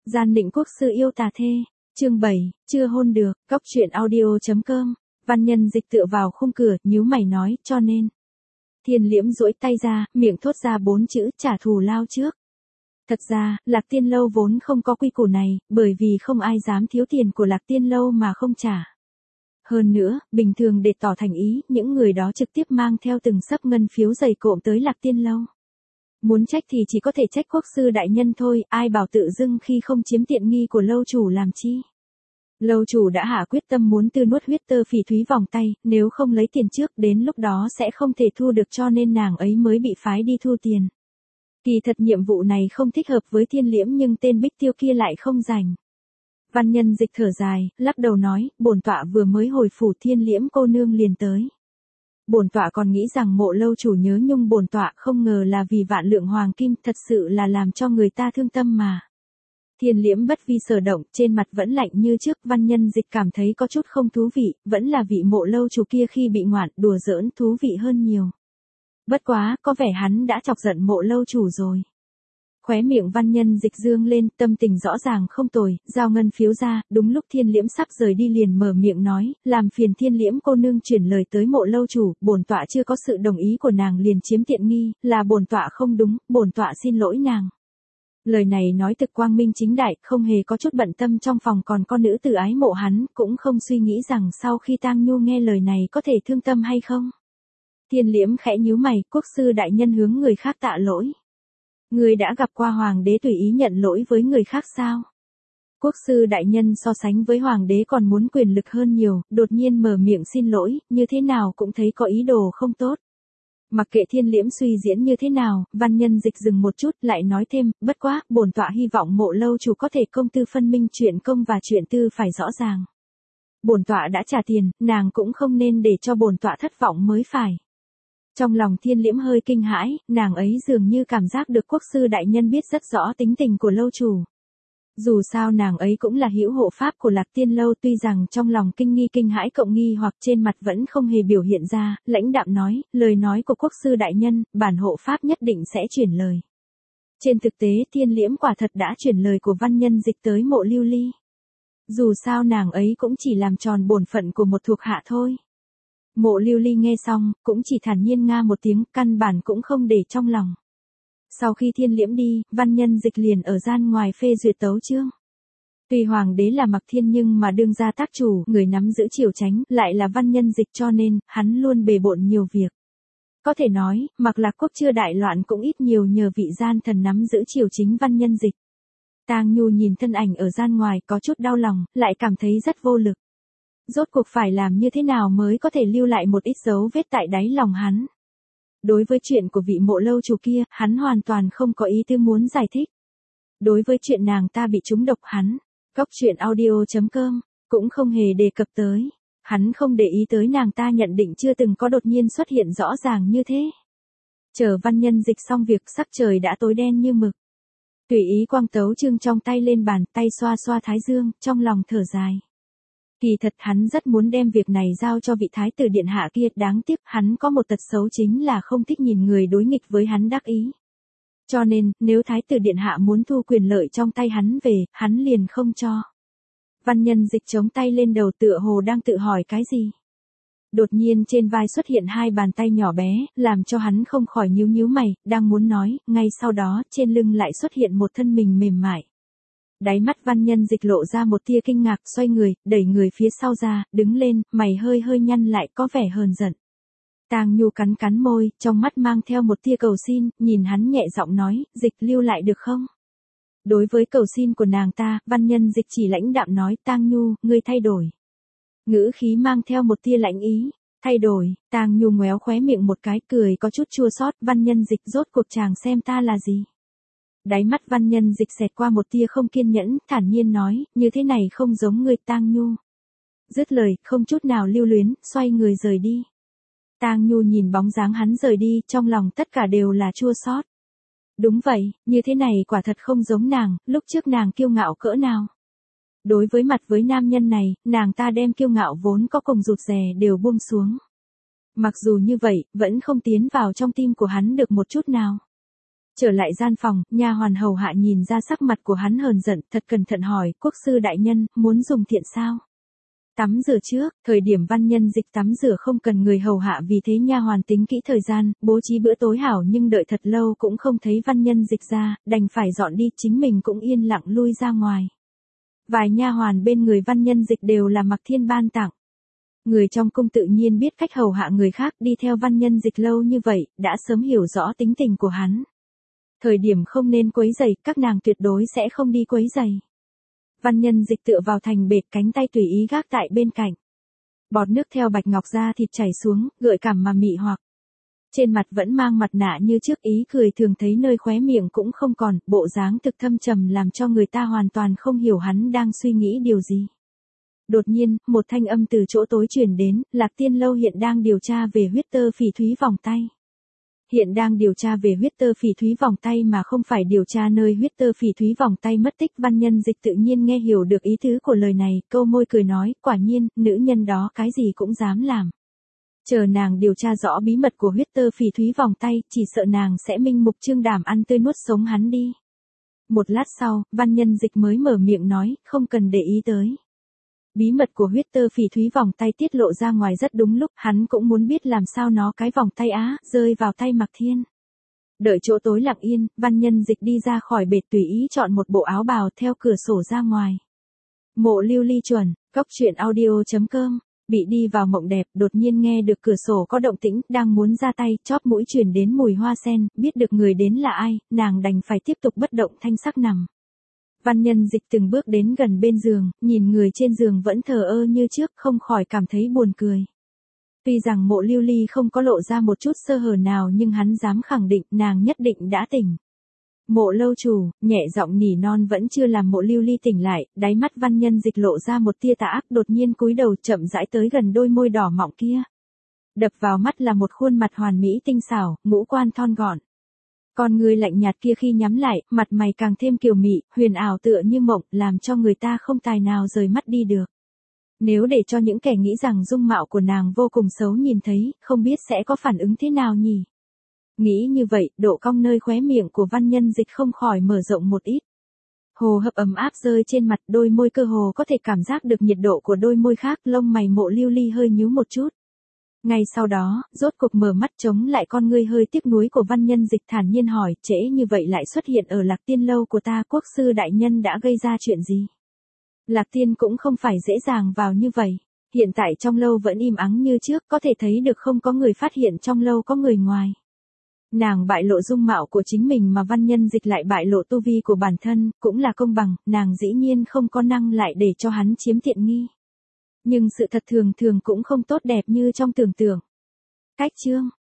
Gian định quốc sư yêu tà thê, chương 7, chưa hôn được, góc truyện audio.com, văn nhân dịch tựa vào khung cửa, nhíu mày nói, cho nên. Thiên Liễm duỗi tay ra, miệng thốt ra 4 chữ, trả thù lao trước. Thật ra, Lạc Tiên Lâu vốn không có quy củ này, bởi vì không ai dám thiếu tiền của Lạc Tiên Lâu mà không trả. Hơn nữa, bình thường để tỏ thành ý, những người đó trực tiếp mang theo từng xấp ngân phiếu dày cộm tới Lạc Tiên Lâu. Muốn trách thì chỉ có thể trách quốc sư đại nhân thôi, ai bảo tự dưng khi không chiếm tiện nghi của lâu chủ làm chi. Lâu chủ đã hạ quyết tâm muốn tư nuốt huyết tơ phỉ thúy vòng tay, nếu không lấy tiền trước đến lúc đó sẽ không thể thu được, cho nên nàng ấy mới bị phái đi thu tiền. Kỳ thật nhiệm vụ này không thích hợp với Thiên Liễm, nhưng tên Bích Tiêu kia lại không rảnh. Văn nhân dịch thở dài, lắc đầu nói, bổn tọa vừa mới hồi phủ, Thiên Liễm cô nương liền tới. Bổn tọa còn nghĩ rằng Mộ lâu chủ nhớ nhung bổn tọa, không ngờ là vì vạn lượng hoàng kim, thật sự là làm cho người ta thương tâm mà. Thiên Liễm bất vi sở động, trên mặt vẫn lạnh như trước. Văn nhân dịch cảm thấy có chút không thú vị, vẫn là vị Mộ lâu chủ kia khi bị ngoạn, đùa giỡn thú vị hơn nhiều. Bất quá, có vẻ hắn đã chọc giận Mộ lâu chủ rồi. Khóe miệng văn nhân dịch dương lên, tâm tình rõ ràng không tồi, giao ngân phiếu ra, đúng lúc Thiên Liễm sắp rời đi liền mở miệng nói, làm phiền Thiên Liễm cô nương chuyển lời tới Mộ lâu chủ, bổn tọa chưa có sự đồng ý của nàng liền chiếm tiện nghi, là bổn tọa không đúng, bổn tọa xin lỗi nàng. Lời này nói thực quang minh chính đại, không hề có chút bận tâm. Trong phòng còn có nữ tử ái mộ hắn, cũng không suy nghĩ rằng sau khi Tang Nhu nghe lời này có thể thương tâm hay không. Thiên Liễm khẽ nhíu mày, quốc sư đại nhân hướng người khác tạ lỗi. Người đã gặp qua hoàng đế tùy ý nhận lỗi với người khác sao? Quốc sư đại nhân so sánh với hoàng đế còn muốn quyền lực hơn nhiều, đột nhiên mở miệng xin lỗi, như thế nào cũng thấy có ý đồ không tốt. Mặc kệ Thiên Liễm suy diễn như thế nào, văn nhân dịch dừng một chút, lại nói thêm, bất quá, bổn tọa hy vọng Mộ lâu chủ có thể công tư phân minh, chuyện công và chuyện tư phải rõ ràng. Bổn tọa đã trả tiền, nàng cũng không nên để cho bổn tọa thất vọng mới phải. Trong lòng Thiên Liễm hơi kinh hãi, nàng ấy dường như cảm giác được quốc sư đại nhân biết rất rõ tính tình của lâu chủ. Dù sao nàng ấy cũng là hữu hộ pháp của Lạc Tiên Lâu, tuy rằng trong lòng kinh nghi kinh hãi cộng nghi hoặc trên mặt vẫn không hề biểu hiện ra, lãnh đạm nói, lời nói của quốc sư đại nhân, bản hộ pháp nhất định sẽ chuyển lời. Trên thực tế Thiên Liễm quả thật đã chuyển lời của văn nhân dịch tới Mộ Lưu Ly. Dù sao nàng ấy cũng chỉ làm tròn bổn phận của một thuộc hạ thôi. Mộ Lưu Ly nghe xong, cũng chỉ thản nhiên nga một tiếng, căn bản cũng không để trong lòng. Sau khi Thiên Liễm đi, văn nhân dịch liền ở gian ngoài phê duyệt tấu chương. Tuy hoàng đế là Mặc Thiên nhưng mà đương gia tác chủ, người nắm giữ triều chánh, lại là văn nhân dịch, cho nên, hắn luôn bề bộn nhiều việc. Có thể nói, Mặc Lạc quốc chưa đại loạn cũng ít nhiều nhờ vị gian thần nắm giữ triều chính văn nhân dịch. Tang Nhu nhìn thân ảnh ở gian ngoài có chút đau lòng, lại cảm thấy rất vô lực. Rốt cuộc phải làm như thế nào mới có thể lưu lại một ít dấu vết tại đáy lòng hắn. Đối với chuyện của vị Mộ lâu chủ kia, hắn hoàn toàn không có ý tư muốn giải thích. Đối với chuyện nàng ta bị trúng độc, hắn, góc truyện audio.com, cũng không hề đề cập tới. Hắn không để ý tới nàng ta nhận định chưa từng có đột nhiên xuất hiện rõ ràng như thế. Chờ văn nhân dịch xong việc, sắc trời đã tối đen như mực. Tùy ý quang tấu chương trong tay lên bàn, tay xoa xoa thái dương, trong lòng thở dài. Kỳ thật hắn rất muốn đem việc này giao cho vị thái tử điện hạ kia, đáng tiếc hắn có một tật xấu chính là không thích nhìn người đối nghịch với hắn đắc ý. Cho nên, nếu thái tử điện hạ muốn thu quyền lợi trong tay hắn về, hắn liền không cho. Văn nhân dịch chống tay lên đầu tựa hồ đang tự hỏi cái gì. Đột nhiên trên vai xuất hiện hai bàn tay nhỏ bé, làm cho hắn không khỏi nhíu nhíu mày, đang muốn nói, ngay sau đó trên lưng lại xuất hiện một thân mình mềm mại. Đáy mắt văn nhân dịch lộ ra một tia kinh ngạc, xoay người, đẩy người phía sau ra, đứng lên, mày hơi hơi nhăn lại, có vẻ hờn giận. Tang Nhu cắn cắn môi, trong mắt mang theo một tia cầu xin, nhìn hắn nhẹ giọng nói, dịch lưu lại được không? Đối với cầu xin của nàng ta, văn nhân dịch chỉ lãnh đạm nói, Tang Nhu, ngươi thay đổi. Ngữ khí mang theo một tia lãnh ý, thay đổi. Tang Nhu ngoéo khóe miệng một cái, cười có chút chua xót, văn nhân dịch, rốt cuộc chàng xem ta là gì? Đáy mắt văn nhân dịch xẹt qua một tia không kiên nhẫn, thản nhiên nói, như thế này không giống người. Tang Nhu. Dứt lời, không chút nào lưu luyến, xoay người rời đi. Tang Nhu nhìn bóng dáng hắn rời đi, trong lòng tất cả đều là chua xót. Đúng vậy, như thế này quả thật không giống nàng, lúc trước nàng kiêu ngạo cỡ nào. Đối với mặt với nam nhân này, nàng ta đem kiêu ngạo vốn có cùng rụt rè đều buông xuống. Mặc dù như vậy, vẫn không tiến vào trong tim của hắn được một chút nào. Trở lại gian phòng, nha hoàn hầu hạ nhìn ra sắc mặt của hắn hờn giận, thật cẩn thận hỏi, quốc sư đại nhân, muốn dùng thiện sao? Tắm rửa trước, thời điểm văn nhân dịch tắm rửa không cần người hầu hạ, vì thế nha hoàn tính kỹ thời gian, bố trí bữa tối hảo, nhưng đợi thật lâu cũng không thấy văn nhân dịch ra, đành phải dọn đi, chính mình cũng yên lặng lui ra ngoài. Vài nha hoàn bên người văn nhân dịch đều là Mạc Thiên ban tặng. Người trong cung tự nhiên biết cách hầu hạ người khác, đi theo văn nhân dịch lâu như vậy, đã sớm hiểu rõ tính tình của hắn. Thời điểm không nên quấy rầy, các nàng tuyệt đối sẽ không đi quấy rầy. Văn nhân dịch tựa vào thành bệt, cánh tay tùy ý gác tại bên cạnh. Bọt nước theo bạch ngọc da thịt chảy xuống, gợi cảm mà mị hoặc. Trên mặt vẫn mang mặt nạ như trước, ý cười thường thấy nơi khóe miệng cũng không còn, bộ dáng thực thâm trầm làm cho người ta hoàn toàn không hiểu hắn đang suy nghĩ điều gì. Đột nhiên, một thanh âm từ chỗ tối truyền đến, Lạc Tiên Lâu hiện đang điều tra về huyết tơ phỉ thúy vòng tay. Hiện đang điều tra về huyết tơ phỉ thúy vòng tay mà không phải điều tra nơi huyết tơ phỉ thúy vòng tay mất tích. Văn nhân dịch tự nhiên nghe hiểu được ý tứ của lời này, câu môi cười nói, quả nhiên, nữ nhân đó cái gì cũng dám làm. Chờ nàng điều tra rõ bí mật của huyết tơ phỉ thúy vòng tay, chỉ sợ nàng sẽ minh mục trương đảm ăn tươi nuốt sống hắn đi. Một lát sau, văn nhân dịch mới mở miệng nói, không cần để ý tới. Bí mật của huyết tơ phỉ thúy vòng tay tiết lộ ra ngoài rất đúng lúc, hắn cũng muốn biết làm sao nó cái vòng tay rơi vào tay Mạc Thiên. Đợi chỗ tối lặng yên, văn nhân dịch đi ra khỏi bệt, tùy ý chọn một bộ áo bào theo cửa sổ ra ngoài. Mộ Lưu Ly chuẩn, coctruyện.audio.com. Bị đi vào mộng đẹp, đột nhiên nghe được cửa sổ có động tĩnh, đang muốn ra tay, chóp mũi truyền đến mùi hoa sen, biết được người đến là ai, nàng đành phải tiếp tục bất động thanh sắc nằm. Văn nhân dịch từng bước đến gần bên giường, nhìn người trên giường vẫn thờ ơ như trước, không khỏi cảm thấy buồn cười. Tuy rằng Mộ Lưu Ly không có lộ ra một chút sơ hở nào, nhưng hắn dám khẳng định nàng nhất định đã tỉnh. Mộ lâu chủ, nhẹ giọng nỉ non vẫn chưa làm Mộ Lưu Ly tỉnh lại, đáy mắt văn nhân dịch lộ ra một tia tà ác, đột nhiên cúi đầu chậm rãi tới gần đôi môi đỏ mọng kia. Đập vào mắt là một khuôn mặt hoàn mỹ tinh xảo, ngũ quan thon gọn. Con người lạnh nhạt kia khi nhắm lại, mặt mày càng thêm kiều mị, huyền ảo tựa như mộng, làm cho người ta không tài nào rời mắt đi được. Nếu để cho những kẻ nghĩ rằng dung mạo của nàng vô cùng xấu nhìn thấy, không biết sẽ có phản ứng thế nào nhỉ? Nghĩ như vậy, độ cong nơi khóe miệng của văn nhân dịch không khỏi mở rộng một ít. Hồ hấp ấm áp rơi trên mặt, đôi môi cơ hồ có thể cảm giác được nhiệt độ của đôi môi khác, lông mày Mộ Lưu Ly hơi nhíu một chút. Ngay sau đó, rốt cục mở mắt, chống lại con ngươi hơi tiếc nuối của văn nhân dịch, thản nhiên hỏi, trễ như vậy lại xuất hiện ở Lạc Tiên Lâu của ta, quốc sư đại nhân đã gây ra chuyện gì? Lạc Tiên cũng không phải dễ dàng vào như vậy, hiện tại trong lâu vẫn im ắng như trước, có thể thấy được không có người phát hiện trong lâu có người ngoài. Nàng bại lộ dung mạo của chính mình mà văn nhân dịch lại bại lộ tu vi của bản thân, cũng là công bằng, nàng dĩ nhiên không có năng lại để cho hắn chiếm tiện nghi. Nhưng sự thật thường thường cũng không tốt đẹp như trong tưởng tượng. Cách chương